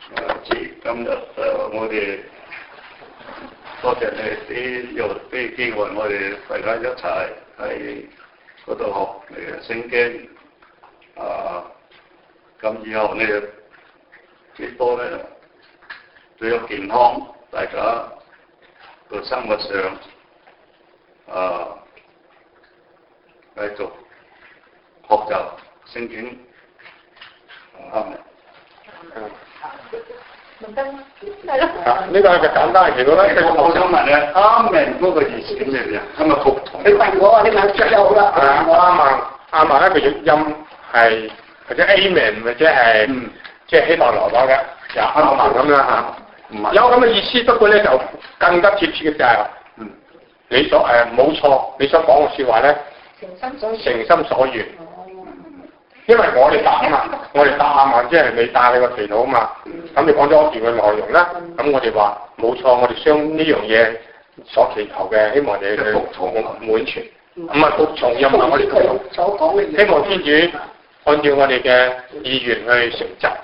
今日我哋多謝你有俾機會我哋大家一齊喺嗰度學聖經。咁以後呢幾多咧都有健康，大家個生活上繼續學習聖經。啱嘅。呢個係個簡單嘅，如果咧，我想問咧，啱明嗰個意思點嚟嘅？係咪服從？ 你問我啊，你問最好啦。 啱啊，一個譯音係或者 Amen 或者係即係希伯來話嘅，就啱啱咁啦嚇。有咁嘅意思，不過咧就更加貼切嘅就係，你所冇錯，你所講嘅説話咧，誠心所願。因為我哋答啊嘛，我哋答啊嘛，即係你答你個祈禱啊嘛。咁你講咗一段嘅內容啦，咁我哋話冇錯，我哋將呢樣嘢所祈求嘅，希望你去服從滿全。唔係服從又唔係我哋所講嘅嘢。 希望天主按照我哋嘅意願去成就。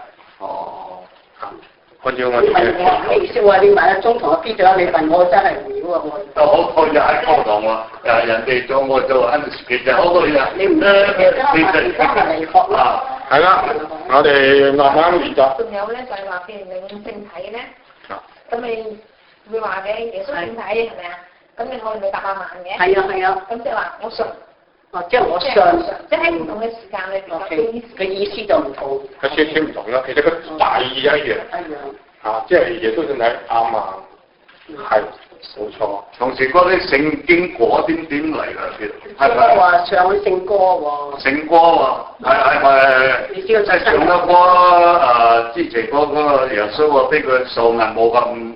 按照我哋嘅。 你笑話你問阿中堂嘅邊長，你問我真係唔曉啊我。 我又喺課堂喎，人哋做我做，其實好多人。 你唔知而家咪嚟學咯。 係啦，我哋慢慢練習。 仲有咧就係話，譬如領聖體咧，咁你會話嘅耶穌聖體係咪啊？咁你可能答下慢嘅。 係啊。 咁即係話我信。 即係我信。 即係喺唔同嘅時間裏邊嘅意思就唔同。 佢少少唔同啦，其實個大意一樣。即係耶穌聖體啱啊，係冇錯。 同時嗰啲聖經果點嚟㗎？ 係咪話唱聖歌喎？ 聖歌喎，係咪？即係唱得歌之前嗰個耶穌啊，俾佢數銀冇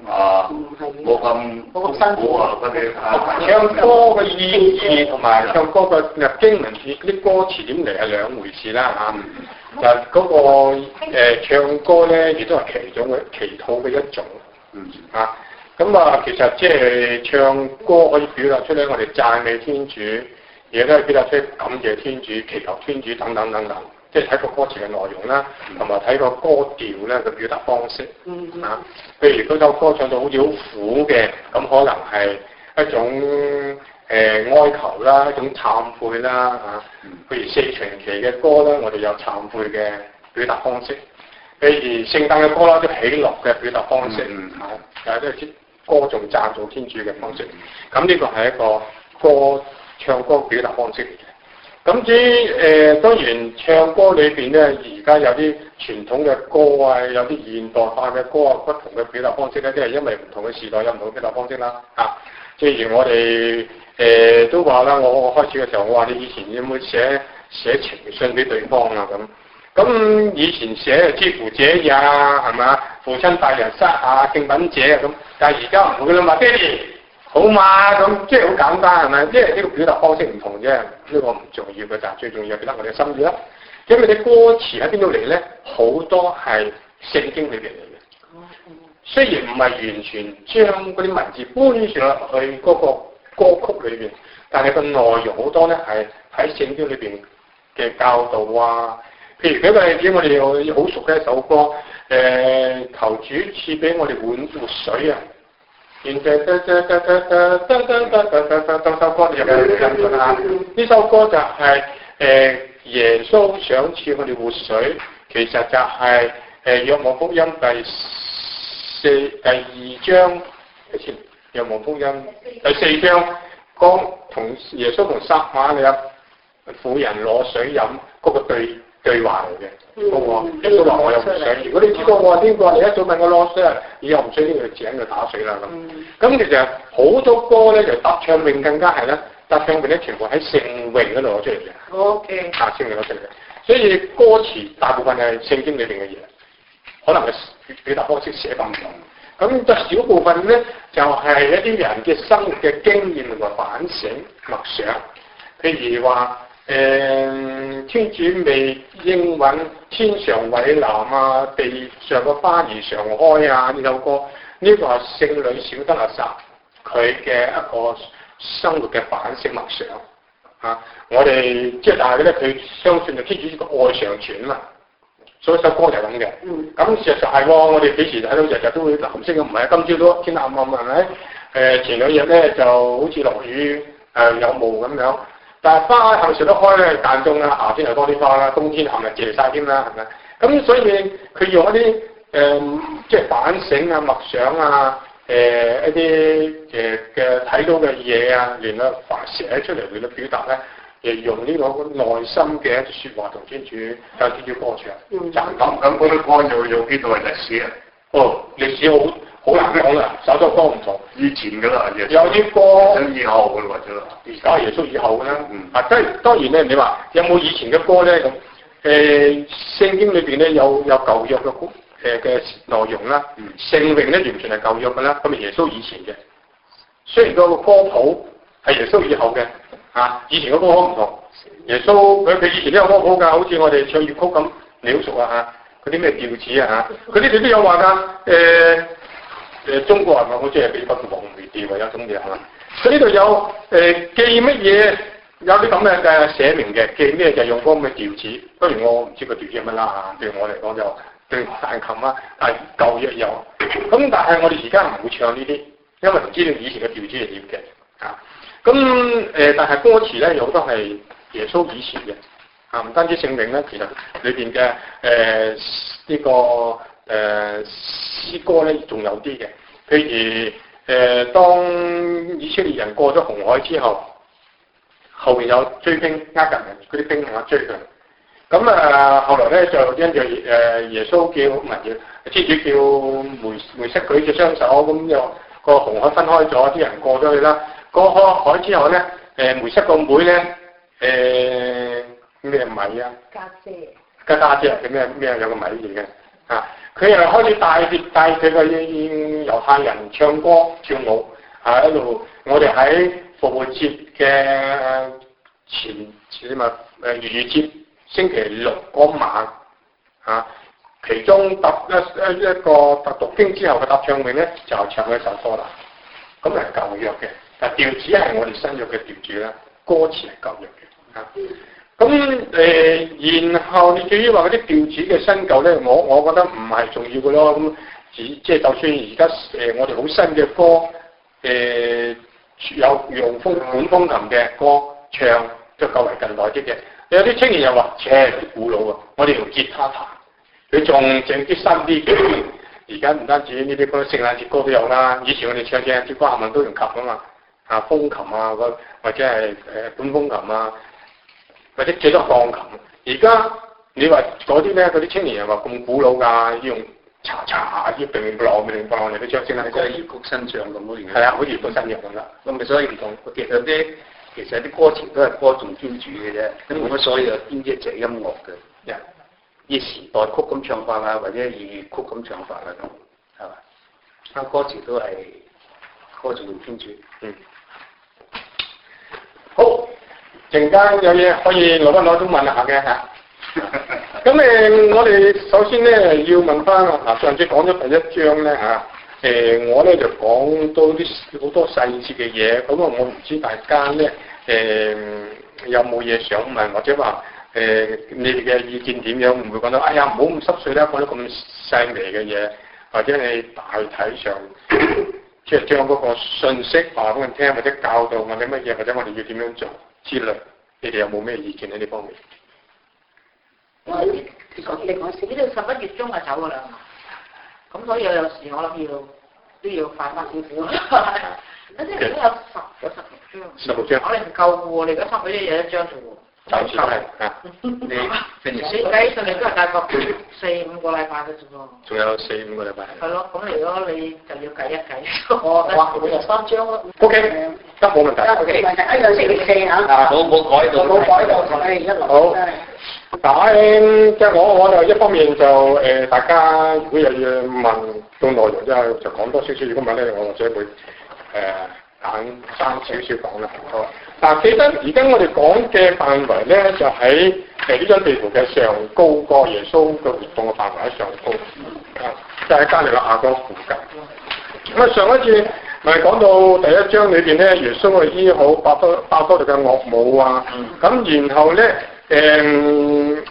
咁辛苦啊嗰啲。 唱歌嘅意義同埋唱歌嘅經文啲歌詞點嚟係兩回事啦嚇。就嗰個唱歌咧，亦都係其中嘅祈禱嘅一種。咁其實即係唱歌可以表達出嚟，我哋讚美天主，亦都可以表達出感謝天主、祈求天主等等等等。即係睇個歌詞嘅內容啦，同埋睇個歌調咧嘅表達方式。譬如嗰首歌唱到好似好苦嘅，咁可能係一種哀求啦，一種懺悔啦譬如四旬期嘅歌啦，我哋有懺悔嘅表達方式。譬如聖誕嘅歌啦，都喜樂嘅表達方式都係歌頌讚頌天主嘅方式。咁呢個係一個唱歌表達方式嚟嘅。咁至於當然唱歌裏邊咧，而家有啲傳統嘅歌啊，有啲現代化嘅歌啊，不同嘅表達方式咧，即係因為唔同嘅時代有唔同嘅表達方式啦。正如我哋都話啦，我開始嘅時候，我話你以前有冇寫情信俾對方啊咁以前寫之乎者也係嘛，父親大人膝下敬品者咁，但係而家唔會啦嘛，爹哋好嘛咁，即係好簡單係咪？即係呢個表達方式唔同啫，呢個唔重要嘅，但係最重要係表達我哋嘅心意啦。因為啲歌詞喺邊度嚟咧？好多係聖經裏邊嚟嘅，雖然唔係完全將嗰啲文字搬上去嗰個歌曲裏邊，但係個內容好多咧係喺聖經裏邊嘅教導啊。譬如舉個例子，我哋好熟嘅一首歌，求主賜俾我哋碗活水啊！然後首歌你有冇印象啊？呢首歌就係耶穌想賜我哋活水，其實就係若望福音第二章，若望福音第4章講同耶穌同撒瑪利亞婦人攞水飲嗰個對話嚟嘅，耶穌話我有水，如果你知道我係邊個，你一早問我攞水啊，以後唔需要呢個井就打水啦咁。咁其實好多歌咧就答唱詠更加係啦，答唱詠咧全部喺聖詠嗰度攞出嚟嘅。 OK。 聖詠攞出嚟嘅，所以歌詞大部分係聖經裏邊嘅嘢，可能係表達方式寫法唔同。咁就少部分咧就係一啲人嘅生活嘅經驗同埋反省默想，譬如話。天主未應允天上蔚藍啊，地上個花兒常開啊，呢首歌呢個係聖女小德肋撒佢嘅一個生活嘅反省默想我哋即係但係咧佢相信就天主呢個愛常傳嘛， 所以首歌就係咁嘅。咁事實上係喎，我哋幾時睇到日日都會藍色嘅，唔係今朝都天暗暗係咪？前兩日咧就好似落雨有霧咁樣。但係花係咪食得開咧？間中啦，夏天又多啲花啦，冬天係咪謝晒添啦？係咪？咁所以佢用一啲即係反省啊、默想啊、一啲嘅睇到嘅嘢啊，連啊寫出嚟嚟到表達咧，亦用呢個內心嘅一啲説話同天主向天主歌唱。 咁嗰啲歌有幾多係歷史啊？ 哦，歷史好難講啦，首首歌唔同。以前㗎啦，有啲歌以後㗎啦，或者而家耶穌以後啦。當然咧，你話有冇以前嘅歌咧咁？聖經裏邊咧有舊約嘅內容啦，聖詠咧完全係舊約㗎啦，咁係耶穌以前嘅。雖然個歌譜係耶穌以後嘅，以前嘅歌好唔同。耶穌佢以前都有歌譜㗎，好似我哋唱粵曲咁，你好熟啊嚇，嗰啲咩調子啊嚇，佢哋都有話㗎。中國人話好似係俾不黃梅調啊，有種嘢係嘛？佢呢度有記乜嘢？有啲咁嘅寫明嘅，記咩就用嗰咁嘅調子。當然我唔知個調子係乜啦嚇，對我嚟講就對彈琴啊，但係舊約有。咁但係我哋而家唔會唱呢啲，因為唔知道以前嘅調子係點嘅啊。咁但係歌詞咧有好多係耶穌以前嘅唔單止聖詠咧，其實裏邊嘅呢個詩歌咧仲有啲嘅，譬如當以色列人過咗紅海之後。後邊有追兵厄格人嗰啲兵追佢，咁後來咧就因住耶穌叫唔係天主叫梅瑟舉隻雙手，咁又個紅海分開咗，啲人過咗去啦。過開海之後咧，梅瑟個妹咧咩米啊？家姐嘅咩有個米嚟嘅佢又開始帶佢個猶太人唱歌跳舞一路我哋喺復活節嘅前逾越節星期六嗰晚其中一個讀經之後嘅答唱詠咧，就唱一首歌啦。咁係舊約嘅，但調子係我哋新約嘅調子啦，歌詞係舊約嘅咁然後你至於話嗰啲調子嘅新舊咧，我覺得唔係重要嘅咯。咁即係就算而家我哋好新嘅歌有用管風琴嘅歌唱，就較為近代啲嘅。有啲青年又話，古老啊！我哋用吉他彈，佢仲整啲新啲嘅。而家唔單止呢啲歌，聖誕節歌都有啦。以前我哋唱聖誕節歌下文都用琴啊嘛，風琴啊，或者係管風琴啊，或者幾多鋼琴。而家你話嗰啲咧，嗰啲青年又話咁古老㗎，要用查要並浪嚟到唱聖誕歌， 即係異曲新唱咁咯。 係好似異曲新唱咁啦。 咁咪所以唔同，其實啲歌詞都係歌頌天主嘅啫，咁冇乜所謂有邊一隻音樂嘅，以時代曲咁唱法啊，或者粵語曲咁唱法啊咁，係嘛？歌詞都係歌頌天主。 好，陣間有嘢可以攞都問下嘅嚇。咁我哋首先咧要問翻上次講咗第一章咧我咧就講到啲好多細節嘅嘢，咁我唔知大家咧有冇嘢想問，或者話你哋嘅意見點樣？唔會講到哎呀唔好咁濕碎啦，講得咁細微嘅嘢，或者你大體上即係將嗰個信息話俾人聽，或者教導我哋乜嘢，或者我哋要點樣做之類，你哋有冇咩意見喺呢方面？ 你講死呢度11月中就走㗎啦，咁所以有時我諗都要快翻少少。嗰啲都有16張，我哋唔夠嘅喎，你而家差唔多一日1張啫喎。 就係你計上嚟都係大概4-5個禮拜嘅啫喎。 仲有4-5個禮拜。係咯，咁如果你就要計一計。哇，每日3張咯。 OK，得冇問題。 OK，一樣星期4嚇。 冇改到。 冇改到，同你一路。 好。嗱，即係我就一方面就大家如果有嘢問到內容之後，就講多少少。如果唔係咧，我或者會揀爭少少講啦。好。嗱，記得而家我哋講嘅範圍咧，就喺呢張地圖嘅上高個耶穌嘅活動嘅範圍喺上高，即係喺加利亞嗰附近。咁上一次咪講到第一章裏邊咧，耶穌去醫好伯多祿嘅岳母啊，咁然後咧佢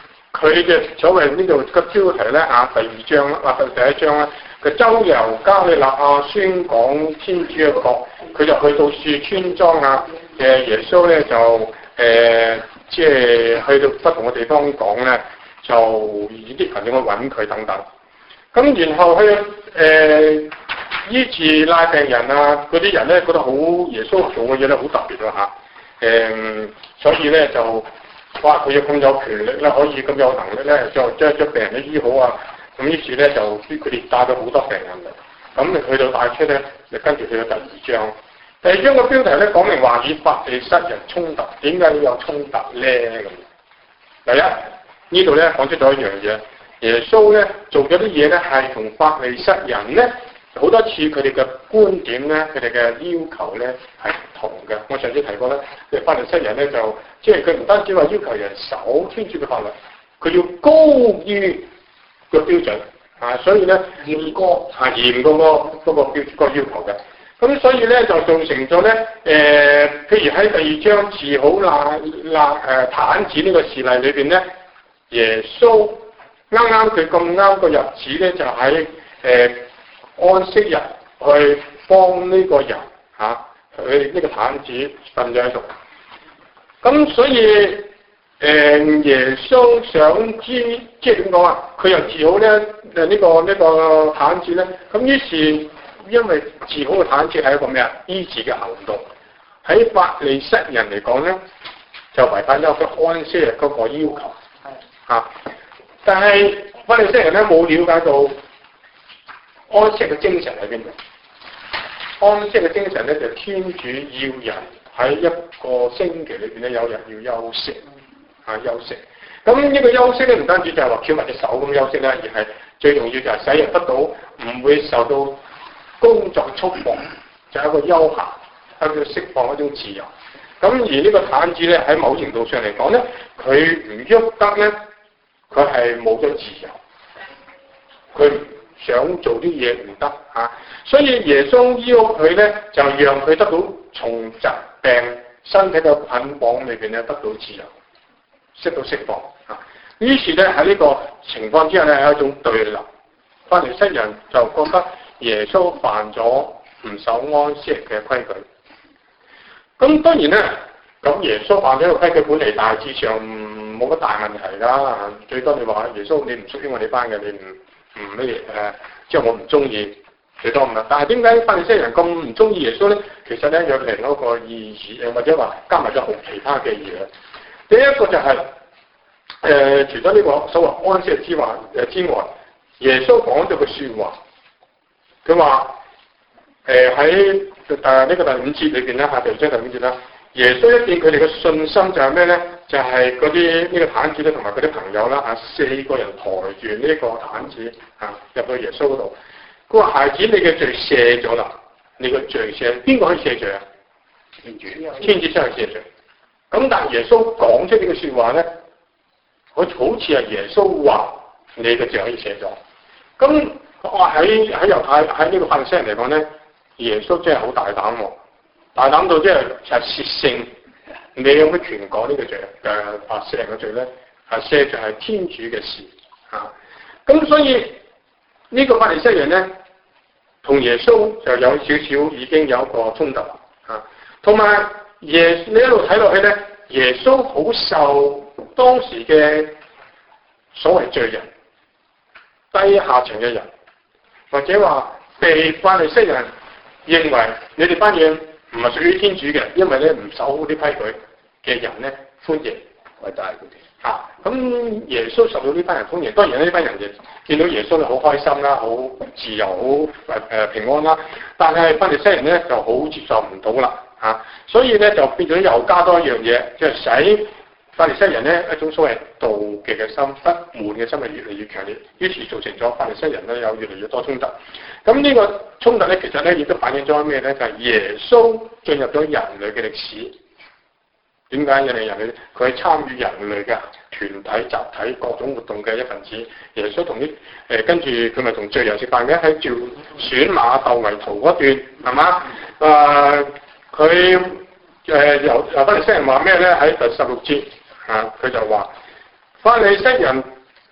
佢嘅所謂呢度個標題咧第2章啦，第1章啦，佢周遊加利納亞宣講天主嘅國，佢就去到樹村莊耶穌咧就即係去到不同嘅地方講咧，就啲朋友去揾佢等等。咁然後去醫治癩病人嗰啲人咧覺得好耶穌做嘅嘢咧好特別所以咧就哇佢有咁有權力咧，可以咁有能力咧，就將病人咧醫好咁於是咧就佢哋帶咗好多病人嚟。咁你去到帶出咧，你跟住去到第2章。第2章嘅標題咧講明話與法利塞人衝突，點解要有衝突咧咁？第一呢度咧講出咗一樣嘢，耶穌咧做咗啲嘢咧係同法利塞人咧好多次佢哋嘅觀點咧，佢哋嘅要求咧係唔同嘅。我上次提過咧，法利塞人咧就即係佢唔單止話要求人守天主嘅法律，佢要高於個標準所以咧嚴過嚴過嗰個標準個要求嘅。咁所以咧就造成咗咧譬如喺第2章治好癱子呢個事例裏邊咧，耶穌啱佢咁啱個日子咧就喺安息日去幫呢個人佢呢個癱子瞓咗喺度。咁所以耶穌想知即係點講佢又治好咧呢個癱子咧。咁於是因為治好嘅癱子係一個咩醫治嘅行動，喺法利塞人嚟講咧就違反咗個安息日嗰個要求但係法利塞人咧冇了解到安息嘅精神喺邊度？安息嘅精神咧就天主要人喺一個星期裏邊咧有人要休息休息。咁呢個休息咧唔單止就係話翹埋隻手咁休息啦，而係最重要就係使人得到唔會受到工作束縛，就係一個休閒，一個釋放一種自由。咁而呢個癱子咧喺某程度上嚟講咧，佢唔喐得咧，佢係冇咗自由，佢想做啲嘢唔得所以耶穌要佢咧就讓佢得到從疾病身體嘅捆綁裏邊咧得到自由，識到釋放於是咧喺呢個情況之下咧係一種對立，法利塞人就覺得耶穌犯咗唔守安息嘅規矩。咁當然咧，咁耶穌犯咗個規矩本嚟大致上冇乜大問題㗎，最多你話耶穌你唔屬於我哋班嘅，你唔咩即係我唔中意，最多咁啦。但係點解法利塞人咁唔中意耶穌咧？其實咧有另一個意義或者話加埋咗其他嘅嘢。第一個就係除咗呢個所謂安息之外，耶穌講咗句説話，佢話喺呢個第5節裏邊咧，第2章第5節啦，耶穌一見佢哋嘅信心就係咩咧？就係嗰啲呢個癱子咧，同埋佢啲朋友啦4個人抬住呢個癱子入到耶穌嗰度。佢話：孩子，你嘅罪赦咗啦，你嘅罪赦，邊個可以赦罪啊？天主先係赦罪。咁但係耶穌講出呢句説話咧，好似係耶穌話你嘅罪可以赦咗。咁我喺猶太喺呢個法利賽人嚟講咧，耶穌真係好大膽喎，大膽到即係褻聖。你有乜權講呢個罪赦人嘅罪咧？赦罪係天主嘅事咁所以呢個法利賽人咧，同耶穌就有少少已經有一個衝突同埋你一路睇落去咧，耶穌好受當時嘅所謂罪人、低下層嘅人，或者話被法利賽人認為你哋班嘢唔係屬於天主嘅，因為咧唔守好啲規矩嘅人咧歡迎偉大佢哋咁耶穌受到呢班人歡迎，當然呢班人就見到耶穌咧好開心啦，好自由，好平安啦。但係法利賽人咧就好接受唔到啦所以咧就變咗又加多一樣嘢，就係使法利賽人咧一種所謂妒忌嘅心、不滿嘅心係越嚟越強烈，於是造成咗法利賽人咧有越嚟越多衝突。咁呢個衝突咧其實咧亦都反映咗咩咧？就係耶穌進入咗人類嘅歷史。點解人類佢係參與人類嘅團體、集體各種活動嘅一份子？耶穌同跟住佢咪同罪人食飯嘅，喺召選馬竇為徒嗰段係嘛？佢由法利賽人話咩咧？喺第16節佢就話法利賽人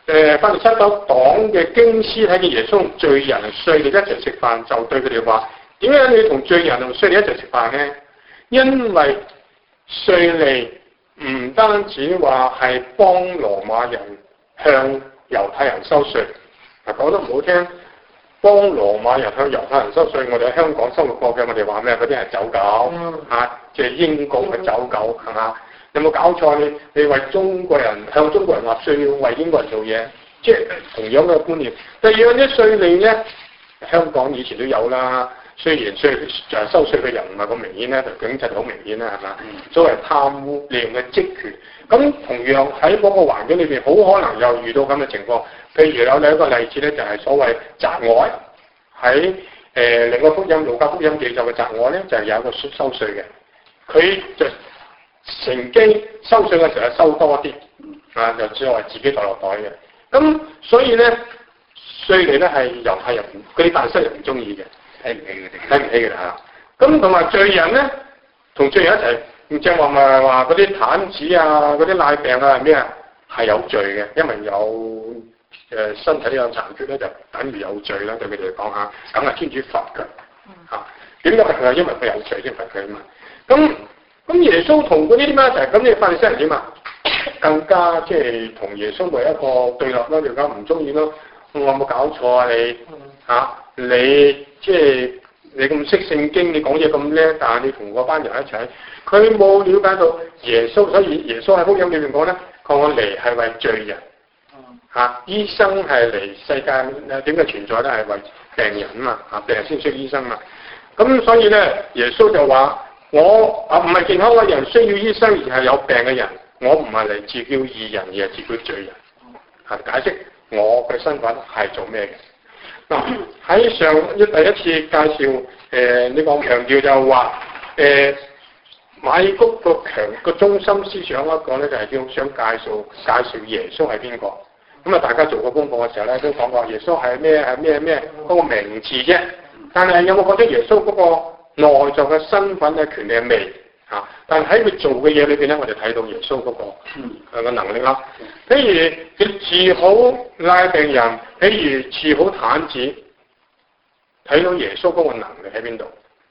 法利賽黨嘅經師睇見耶穌同罪人稅吏一齊食飯，就對佢哋話：點解你同罪人同稅吏一齊食飯呢？因為稅吏唔單止話係幫羅馬人向猶太人收稅，講得唔好聽，幫羅馬人向猶太人收稅，我哋喺香港生活過嘅，我哋話咩？嗰啲係走狗即係英國嘅走狗，係嘛？有冇搞錯？你為中國人向中國人納稅，要為英國人做嘢，即係同樣嘅觀念。第二樣啲稅吏咧，香港以前都有啦。雖然就係收稅嘅人唔係咁明顯咧，就警察好明顯啦，係嘛？所謂貪污利用嘅職權，咁同樣喺嗰個環境裏邊，好可能又遇到咁嘅情況。譬如有另一個例子咧，就係所謂宅外喺另一個福音路加福音記載嘅宅外咧，就係有一個收稅嘅，佢就乘機收稅嘅時候收多啲，就作為自己袋落袋嘅。咁所以咧，稅吏咧係猶太人嗰啲法利賽人唔中意嘅。睇唔起嘅嚇，咁同埋罪人咧，同罪人一齊，唔正話咪話嗰啲癱子啊、嗰啲賴病啊係咩啊？係有罪嘅，因為有身體有殘缺咧，就等於有罪啦。對佢哋嚟講嚇，梗係天主罰佢嚇。點解罰佢？因為佢有罪先罰佢啊嘛。咁耶穌同嗰啲點解一齊？咁你法利賽人點啊？更加即係同耶穌為一個對立咯，更加唔中意咯。我有冇搞錯啊你你即係你咁識聖經，你講嘢咁叻，但係你同嗰班人一齊，佢冇了解到耶穌，所以耶穌喺福音裏面講咧，我嚟係為罪人，醫生係嚟世界點解存在咧？係為病人嘛，病人先需要醫生嘛。咁所以咧，耶穌就話：我唔係健康嘅人需要醫生，而係有病嘅人。我唔係嚟自叫義人，而係自叫罪人。解釋我嘅身份係做咩嘅？嗱，喺第一次介紹呢個強調就話馬爾谷個中心思想一個咧，就係想介紹耶穌係邊個。咁啊，大家做過功課嘅時候咧，都講過耶穌係咩嗰個名字啫。但係有冇覺得耶穌嗰個內在嘅身份嘅權利係未？但係喺佢做嘅嘢裏邊咧，我哋睇到耶穌嗰個能力啦。譬如佢治好癩病人，譬如治好癱子，睇到耶穌嗰個能力喺邊度？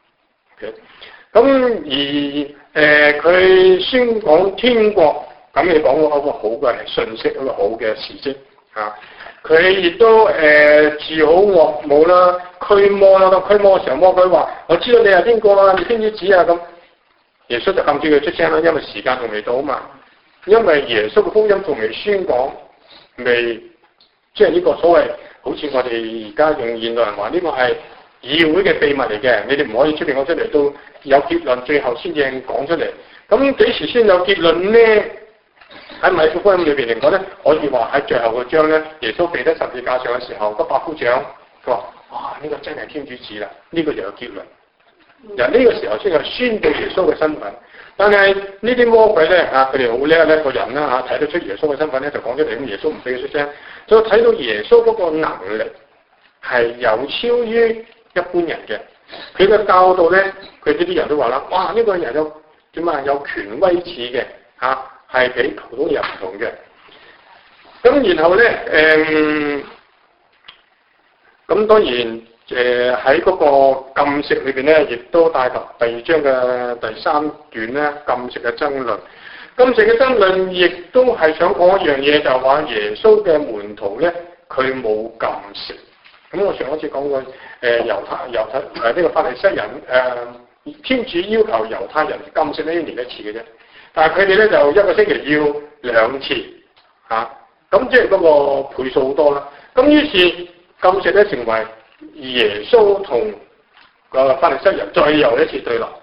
咁而佢宣講天國，咁你講嗰個好嘅信息，一個好嘅事蹟嚇。佢亦都治好惡魔啦、驅魔啦。當驅魔嘅時候，魔鬼話：我知道你係邊個啊，你天主子啊咁。耶穌就禁止佢出聲啦，因為時間仲未到啊嘛。因為耶穌嘅福音仲未宣講，即係呢個所謂，好似我哋而家用現代人話，呢個係議會嘅秘密嚟嘅，你哋唔可以出邊講出嚟，到有結論最後先至講出嚟。咁幾時先有結論呢？喺米庫福音裏邊嚟講咧，可以話喺最後個章咧，耶穌被得十字架上嘅時候，個百夫長佢話：哇，呢個真係天主子啦！呢個就有結論。由呢個時候先係宣佈耶穌嘅身份，但係呢啲魔鬼咧佢哋好叻咧個人啦睇得出耶穌嘅身份咧，就講出嚟，咁耶穌唔俾佢出聲，就睇到耶穌嗰個能力係有超於一般人嘅。佢嘅教導咧，佢呢啲人都話啦：哇！呢個人有權威似嘅係比普通人唔同嘅。咁然後咧咁當然。喺嗰個禁食裏邊咧，亦都帶及第二章嘅第3段咧，禁食嘅爭論。禁食嘅爭論亦都係想講一樣嘢，就係話耶穌嘅門徒咧，佢冇禁食。咁我上一次講過，猶太呢個法利賽人天主要求猶太人禁食呢1年1次嘅啫，但係佢哋咧就一個星期要2次咁即係嗰個倍數好多啦。咁於是禁食咧成為耶穌同個法利賽人再有一次對立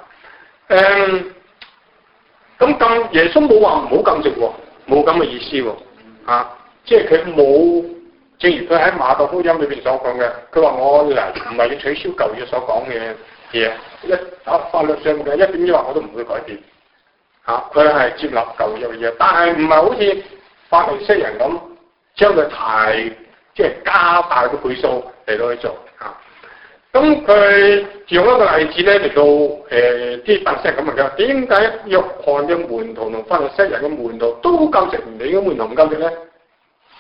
咁耶穌冇話唔好禁食喎，冇咁嘅意思喎即係佢冇，正如佢喺馬可福音裏邊所講嘅，佢話我嚟唔係要取消舊約所講嘅嘢，法律上嘅一點一劃我都唔會改變佢係接納舊約嘅嘢，但係唔係好似法利賽人咁將佢即係加大個倍數嚟到去做咁佢用一個例子咧嚟到啲法利賽人咁問佢：點解約翰嘅門徒同法利賽人嘅門徒都禁食，唔理嘅門徒唔禁食咧？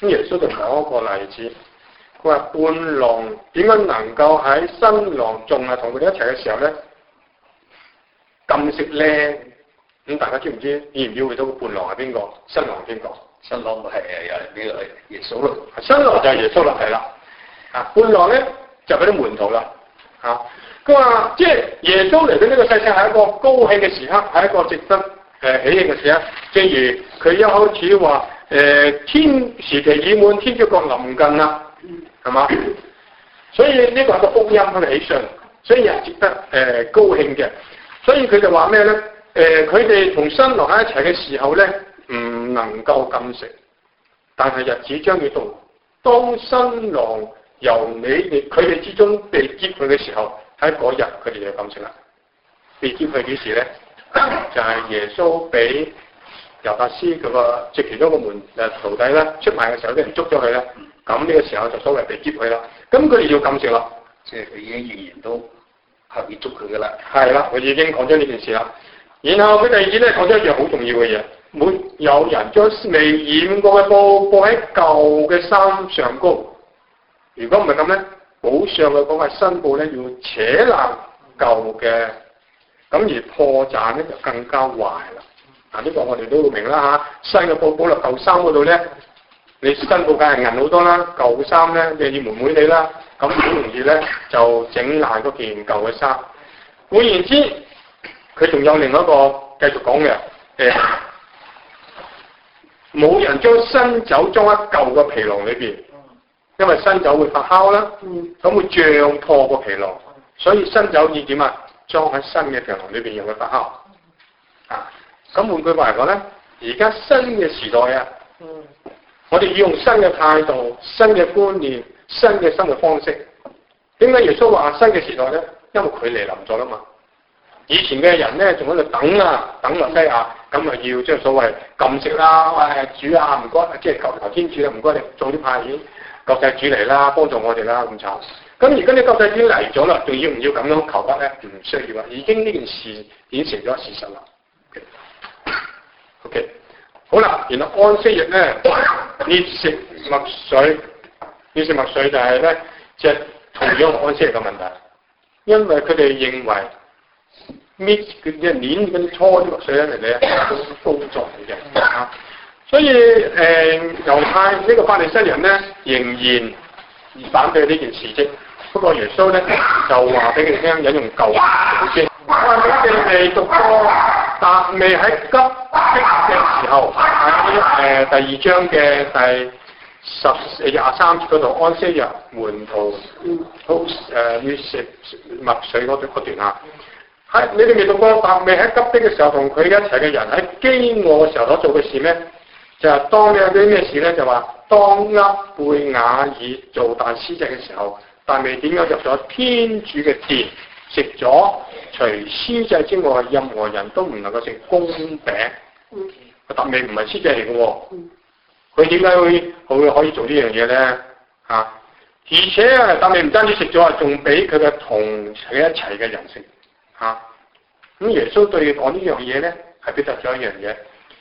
咁耶穌就講一個例子，佢話伴郎點解能夠喺新郎仲係同佢哋一齊嘅時候咧禁食咧？咁大家知唔知？要唔要去到個伴郎係邊個？新郎邊個？ 新郎係呢個耶穌咯。 新郎就係耶穌啦，係啦。啊，伴郎咧就係啲門徒啦。啊，佢話即係耶穌嚟到呢個世界係一個高興嘅時刻，係一個值得喜慶嘅時刻。正如佢一開始話天時期已滿，天主國臨近啦，係嘛？所以呢個係個福音佢哋喜訊，所以係值得高興嘅。所以佢就話咩咧？佢哋同新郎喺一齊嘅時候咧，唔能夠禁食，但係日子將要到，當新郎由佢哋之中被接去嘅時候，喺嗰日佢哋就禁食啦。被接去幾時咧？就係耶穌俾猶達斯嗰個即係其中一個徒弟咧出賣嘅時候，啲人捉咗佢咧，咁呢個時候就所謂被接去啦。咁佢哋要禁食啦， 即係佢已經預言到後面捉佢噶啦。 係啦，我已經講咗呢件事啦。然後佢第二咧講咗一樣好重要嘅嘢，沒有人將未染過嘅布放喺舊嘅衫上高。如果唔係咁咧，補上嘅嗰塊新布咧要扯爛舊嘅，咁而破綻咧就更加壞啦。嗱，呢個我哋都會明啦嚇。新嘅布補落舊衫嗰度咧，你新布梗係銀好多啦，舊衫咧你要妹妹你啦，咁好容易咧就整爛嗰件舊嘅衫。換言之，佢仲有另外一個繼續講嘅，冇人將新酒裝喺舊嘅皮囊裏邊，因為新酒會發酵啦，咁會脹破個皮囊，所以新酒要點啊？裝喺新嘅皮囊裏邊讓佢發酵。啊，咁換句話嚟講咧，而家新嘅時代啊，我哋要用新嘅態度、新嘅觀念、新嘅生活方式。點解耶穌話新嘅時代咧？因為佢嚟臨咗啦嘛。以前嘅人咧，仲喺度等落西亞，咁啊要即係所謂禁食啦，喂主啊唔該，即係求天主啦，唔該你早啲派遣救世主嚟啦，幫助我哋啦咁慘。咁而家啲救世主嚟咗啦，仲要唔要咁樣求得咧？唔需要啊，已經呢件事已經成咗事實啦。OK， 好啦，然後安息日咧，要食麥穗，要食麥穗就係咧，即係同樣安息日嘅問題，因為佢哋認為。搣佢即係碾嗰啲搓啲麥穗咧嚟咧，都工作嚟嘅嚇。所以猶太呢個法利賽人咧，仍然反對呢件事啫。不過耶穌咧就話俾佢哋聽，引用舊經，話俾佢哋讀過達味喺急迫嘅時候，喺第2章嘅第23節嗰度，安息日門徒都要食麥穗嗰段嚇。你哋未讀過達味喺急迫嘅時候，同佢一齊嘅人喺飢餓嘅時候所做嘅事咩？就係當你有啲咩事咧，就話當厄貝雅爾做大司祭嘅時候，達味點樣入咗天主嘅殿，食咗除司祭之外任何人都唔能夠食公餅。達味唔係司祭嚟嘅喎，佢點解會可以做呢樣嘢咧？而且啊，達味唔單止食咗啊，仲俾佢嘅同佢一齊嘅人食。咁耶穌對佢講呢樣嘢咧，係表達咗一樣嘢，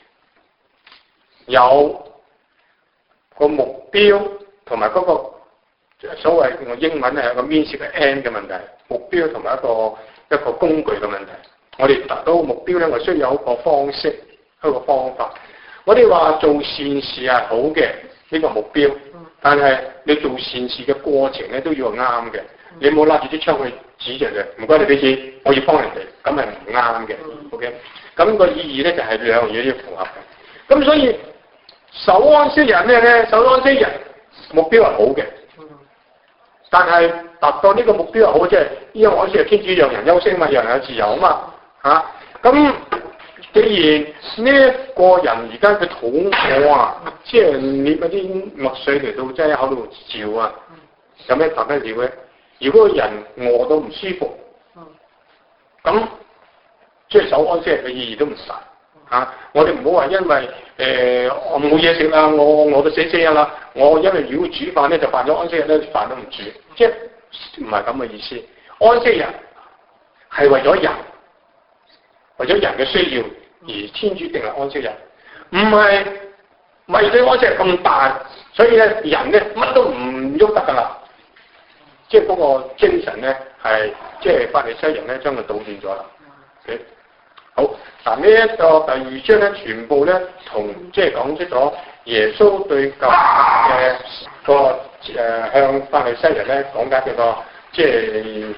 有個目標同埋嗰個所謂用英文係有個 means 嘅 end 嘅問題，目標同埋一個工具嘅問題。我哋達到目標咧，我需要有一個方式，一個方法。我哋話做善事係好嘅呢個目標，但係你做善事嘅過程咧都要啱嘅。你冇攞住啲槍去指着佢，唔該你俾錢，我要幫人哋，咁係唔啱嘅。OK， 咁個意義咧就係兩樣嘢要符合嘅。咁所以守安息日咩咧？守安息日目標係好嘅，但係達到呢個目標係好，即係因為安息日天主讓人休息嘛，讓人有自由啊嘛。咁既然呢一個人而家佢肚餓啊，即係捏嗰啲麥穗嚟到，即係喺口度嚼啊，有咩大不了咧？如果個人餓到唔舒服，咁即係守安息日嘅意義都唔大。我哋唔好話因為我冇嘢食啦，我餓到死日啦，我因為如果煮飯咧就犯咗安息日咧，飯都唔煮，即係唔係咁嘅意思。安息日係為咗人，為咗人嘅需要而天主定係安息日，唔係咪對安息日咁大，所以咧人咧乜都唔喐得㗎啦。即係嗰個精神咧係即係法利西人咧將佢倒轉咗啦。Okay? 好，嗱呢一個第二章咧，全部咧同即係講出咗耶穌對救嘅個向法利西人咧講解佢個即係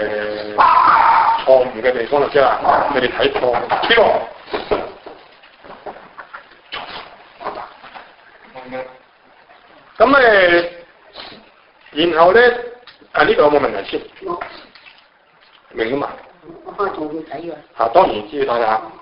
錯誤嘅地方啦，即係話佢哋睇錯呢個。咁然後咧呢度有冇問題先？明啊嘛？ 我開做佢睇㗎。 當然知道啦。